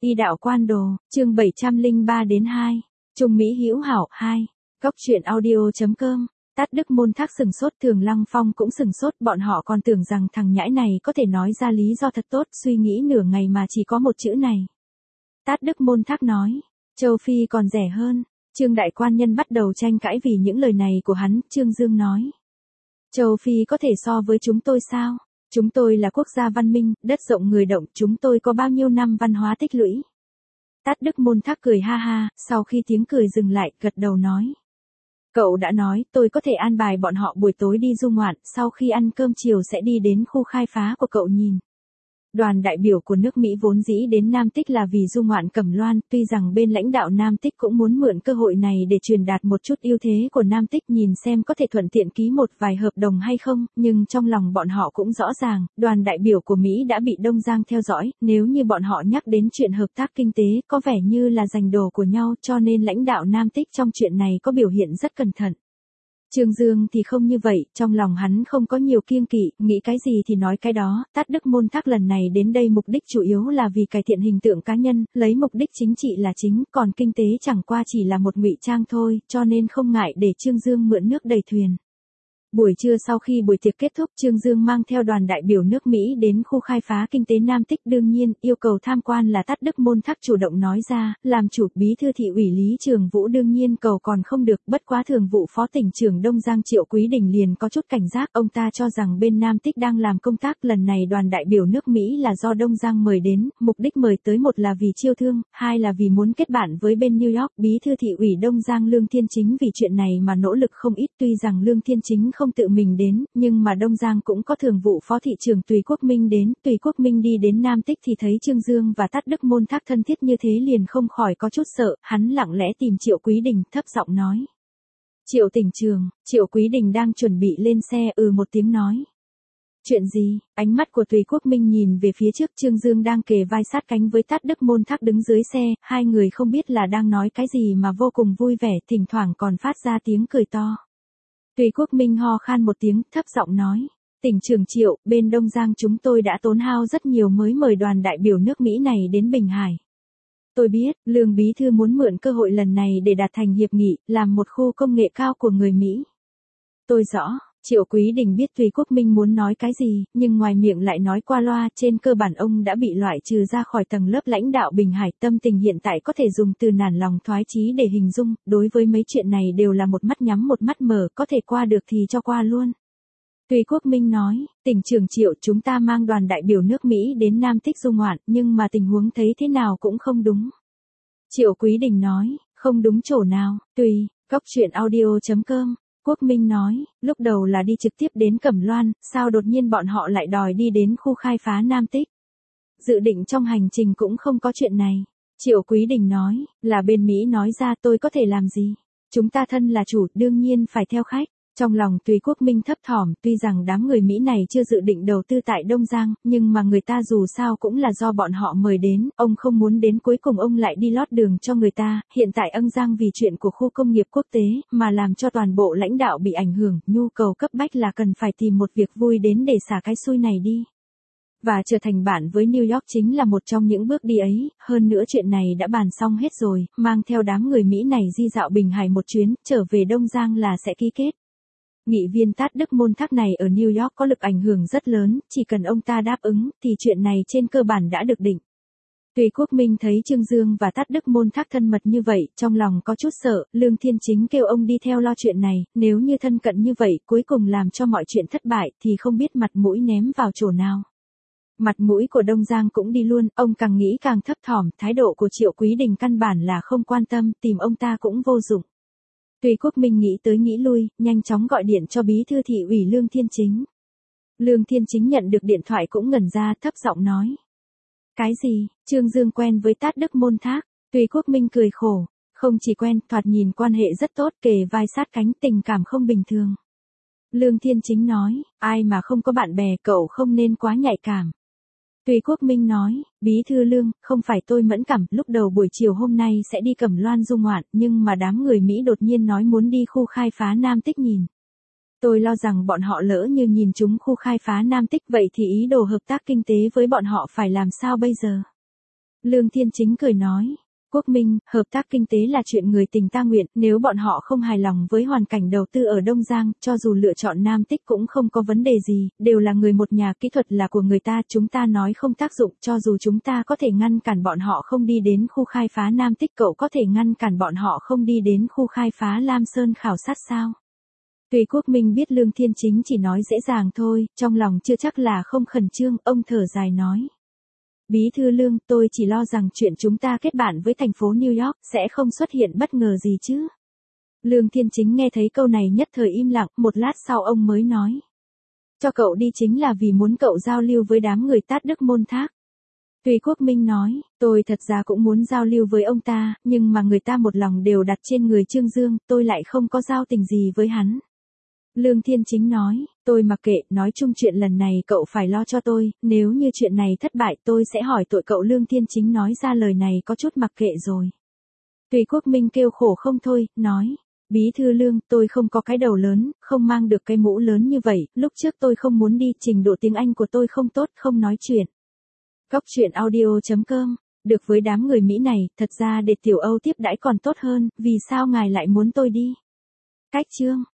Y đạo quan đồ, chương 703 đến 2. Trung Mỹ hữu hảo 2. Góc truyện audio.com. Tát Đức Môn Thác sừng sốt, Thường Lăng Phong cũng sừng sốt, bọn họ còn tưởng rằng thằng nhãi này có thể nói ra lý do thật tốt, suy nghĩ nửa ngày mà chỉ có một chữ này. Tát Đức Môn Thác nói, châu Phi còn rẻ hơn. Trương đại quan nhân bắt đầu tranh cãi vì những lời này của hắn. Trương Dương nói, châu Phi có thể so với chúng tôi sao? Chúng tôi là quốc gia văn minh, đất rộng người động, chúng tôi có bao nhiêu năm văn hóa tích lũy. Tát Đức Môn Thác cười ha ha, sau khi tiếng cười dừng lại, gật đầu nói. Cậu đã nói, tôi có thể an bài bọn họ buổi tối đi du ngoạn, sau khi ăn cơm chiều sẽ đi đến khu khai phá của cậu nhìn. Đoàn đại biểu của nước Mỹ vốn dĩ đến Nam Tích là vì du ngoạn Cẩm Loan, tuy rằng bên lãnh đạo Nam Tích cũng muốn mượn cơ hội này để truyền đạt một chút ưu thế của Nam Tích, nhìn xem có thể thuận tiện ký một vài hợp đồng hay không, nhưng trong lòng bọn họ cũng rõ ràng, đoàn đại biểu của Mỹ đã bị Đông Giang theo dõi, nếu như bọn họ nhắc đến chuyện hợp tác kinh tế, có vẻ như là giành đồ của nhau, cho nên lãnh đạo Nam Tích trong chuyện này có biểu hiện rất cẩn thận. Trương Dương thì không như vậy, trong lòng hắn không có nhiều kiêng kỵ, nghĩ cái gì thì nói cái đó. Tát Đức Môn Thác lần này đến đây mục đích chủ yếu là vì cải thiện hình tượng cá nhân, lấy mục đích chính trị là chính, còn kinh tế chẳng qua chỉ là một ngụy trang thôi, cho nên không ngại để Trương Dương mượn nước đầy thuyền. Buổi trưa sau khi buổi tiệc kết thúc, Trương Dương mang theo đoàn đại biểu nước Mỹ đến khu khai phá kinh tế Nam Tích, đương nhiên, yêu cầu tham quan là Tát Đức Môn Thác chủ động nói ra, làm chủ bí thư thị ủy Lý Trường Vũ đương nhiên cầu còn không được, bất quá thường vụ phó tỉnh trưởng Đông Giang Triệu Quý Đình liền có chút cảnh giác, ông ta cho rằng bên Nam Tích đang làm công tác, lần này đoàn đại biểu nước Mỹ là do Đông Giang mời đến, mục đích mời tới một là vì chiêu thương, hai là vì muốn kết bạn với bên New York. Bí thư thị ủy Đông Giang Lương Thiên Chính vì chuyện này mà nỗ lực không ít, tuy rằng Lương Thiên Chính không tự mình đến, nhưng mà Đông Giang cũng có thường vụ phó thị trưởng Tùy Quốc Minh đến. Tùy Quốc Minh đi đến Nam Tích thì thấy Trương Dương và Tát Đức Môn Thác thân thiết như thế liền không khỏi có chút sợ, hắn lặng lẽ tìm Triệu Quý Đình, thấp giọng nói. Triệu tỉnh trường, Triệu Quý Đình đang chuẩn bị lên xe, một tiếng nói. Chuyện gì? Ánh mắt của Tùy Quốc Minh nhìn về phía trước, Trương Dương đang kề vai sát cánh với Tát Đức Môn Thác đứng dưới xe, hai người không biết là đang nói cái gì mà vô cùng vui vẻ, thỉnh thoảng còn phát ra tiếng cười to. Tùy Quốc Minh ho khan một tiếng, thấp giọng nói, tỉnh trưởng Triệu, bên Đông Giang chúng tôi đã tốn hao rất nhiều mới mời đoàn đại biểu nước Mỹ này đến Bình Hải. Tôi biết, Lương Bí Thư muốn mượn cơ hội lần này để đạt thành hiệp nghị, làm một khu công nghệ cao của người Mỹ. Tôi rõ. Triệu Quý Đình biết Tùy Quốc Minh muốn nói cái gì, nhưng ngoài miệng lại nói qua loa, trên cơ bản ông đã bị loại trừ ra khỏi tầng lớp lãnh đạo Bình Hải, tâm tình hiện tại có thể dùng từ nản lòng thoái chí để hình dung, đối với mấy chuyện này đều là một mắt nhắm một mắt mở, có thể qua được thì cho qua luôn. Tùy Quốc Minh nói, tỉnh trưởng Triệu, chúng ta mang đoàn đại biểu nước Mỹ đến Nam Tích du ngoạn, nhưng mà tình huống thấy thế nào cũng không đúng. Triệu Quý Đình nói, không đúng chỗ nào. Tùy, góc truyện audio.com. Quốc Minh nói, lúc đầu là đi trực tiếp đến Cẩm Loan, sao đột nhiên bọn họ lại đòi đi đến khu khai phá Nam Tích. Dự định trong hành trình cũng không có chuyện này. Triệu Quý Đình nói, là bên Mỹ nói ra, tôi có thể làm gì. Chúng ta thân là chủ, đương nhiên phải theo khách. Trong lòng Tùy Quốc Minh thấp thỏm, tuy rằng đám người Mỹ này chưa dự định đầu tư tại Đông Giang, nhưng mà người ta dù sao cũng là do bọn họ mời đến, ông không muốn đến cuối cùng ông lại đi lót đường cho người ta. Hiện tại Ân Giang vì chuyện của khu công nghiệp quốc tế, mà làm cho toàn bộ lãnh đạo bị ảnh hưởng, nhu cầu cấp bách là cần phải tìm một việc vui đến để xả cái xui này đi. Và trở thành bạn với New York chính là một trong những bước đi ấy, hơn nữa chuyện này đã bàn xong hết rồi, mang theo đám người Mỹ này di dạo Bình Hải một chuyến, trở về Đông Giang là sẽ ký kết. Nghị viên Tát Đức Môn Thác này ở New York có lực ảnh hưởng rất lớn, chỉ cần ông ta đáp ứng, thì chuyện này trên cơ bản đã được định. Tùy Quốc Minh thấy Trương Dương và Tát Đức Môn Thác thân mật như vậy, trong lòng có chút sợ, Lương Thiên Chính kêu ông đi theo lo chuyện này, nếu như thân cận như vậy, cuối cùng làm cho mọi chuyện thất bại, thì không biết mặt mũi ném vào chỗ nào. Mặt mũi của Đông Giang cũng đi luôn, ông càng nghĩ càng thấp thỏm, thái độ của Triệu Quý Đình căn bản là không quan tâm, tìm ông ta cũng vô dụng. Tùy Quốc Minh nghĩ tới nghĩ lui, nhanh chóng gọi điện cho bí thư thị ủy Lương Thiên Chính. Lương Thiên Chính nhận được điện thoại cũng ngẩn ra, thấp giọng nói. Cái gì? Trương Dương quen với Tát Đức Môn Thác? Tùy Quốc Minh cười khổ. Không chỉ quen, thoạt nhìn quan hệ rất tốt, kề vai sát cánh, tình cảm không bình thường. Lương Thiên Chính nói, ai mà không có bạn bè, cậu không nên quá nhạy cảm. Tùy Quốc Minh nói, bí thư Lương, không phải tôi mẫn cảm, lúc đầu buổi chiều hôm nay sẽ đi Cẩm Loan du ngoạn, nhưng mà đám người Mỹ đột nhiên nói muốn đi khu khai phá Nam Tích nhìn. Tôi lo rằng bọn họ lỡ như nhìn chúng khu khai phá Nam Tích vậy thì ý đồ hợp tác kinh tế với bọn họ phải làm sao bây giờ? Lương Thiên Chính cười nói. Quốc Minh, hợp tác kinh tế là chuyện người tình ta nguyện, nếu bọn họ không hài lòng với hoàn cảnh đầu tư ở Đông Giang, cho dù lựa chọn Nam Tích cũng không có vấn đề gì, đều là người một nhà, kỹ thuật là của người ta, chúng ta nói không tác dụng, cho dù chúng ta có thể ngăn cản bọn họ không đi đến khu khai phá Nam Tích, cậu có thể ngăn cản bọn họ không đi đến khu khai phá Lam Sơn khảo sát sao? Tùy Quốc Minh biết Lương Thiên Chính chỉ nói dễ dàng thôi, trong lòng chưa chắc là không khẩn trương, ông thở dài nói. Bí thư Lương, tôi chỉ lo rằng chuyện chúng ta kết bạn với thành phố New York sẽ không xuất hiện bất ngờ gì chứ. Lương Thiên Chính nghe thấy câu này nhất thời im lặng, một lát sau ông mới nói. Cho cậu đi chính là vì muốn cậu giao lưu với đám người Tát Đức Môn Thác. Tùy Quốc Minh nói, tôi thật ra cũng muốn giao lưu với ông ta, nhưng mà người ta một lòng đều đặt trên người Trương Dương, tôi lại không có giao tình gì với hắn. Lương Thiên Chính nói, tôi mặc kệ, nói chung chuyện lần này cậu phải lo cho tôi, nếu như chuyện này thất bại tôi sẽ hỏi tội cậu. Lương Thiên Chính nói ra lời này có chút mặc kệ rồi. Tùy Quốc Minh kêu khổ không thôi, nói, Bí thư Lương, tôi không có cái đầu lớn, không mang được cái mũ lớn như vậy, lúc trước tôi không muốn đi, trình độ tiếng Anh của tôi không tốt, không nói chuyện. Cóc truyện audio.com, được với đám người Mỹ này, thật ra để Tiểu Âu tiếp đãi còn tốt hơn, vì sao ngài lại muốn tôi đi? Cách chương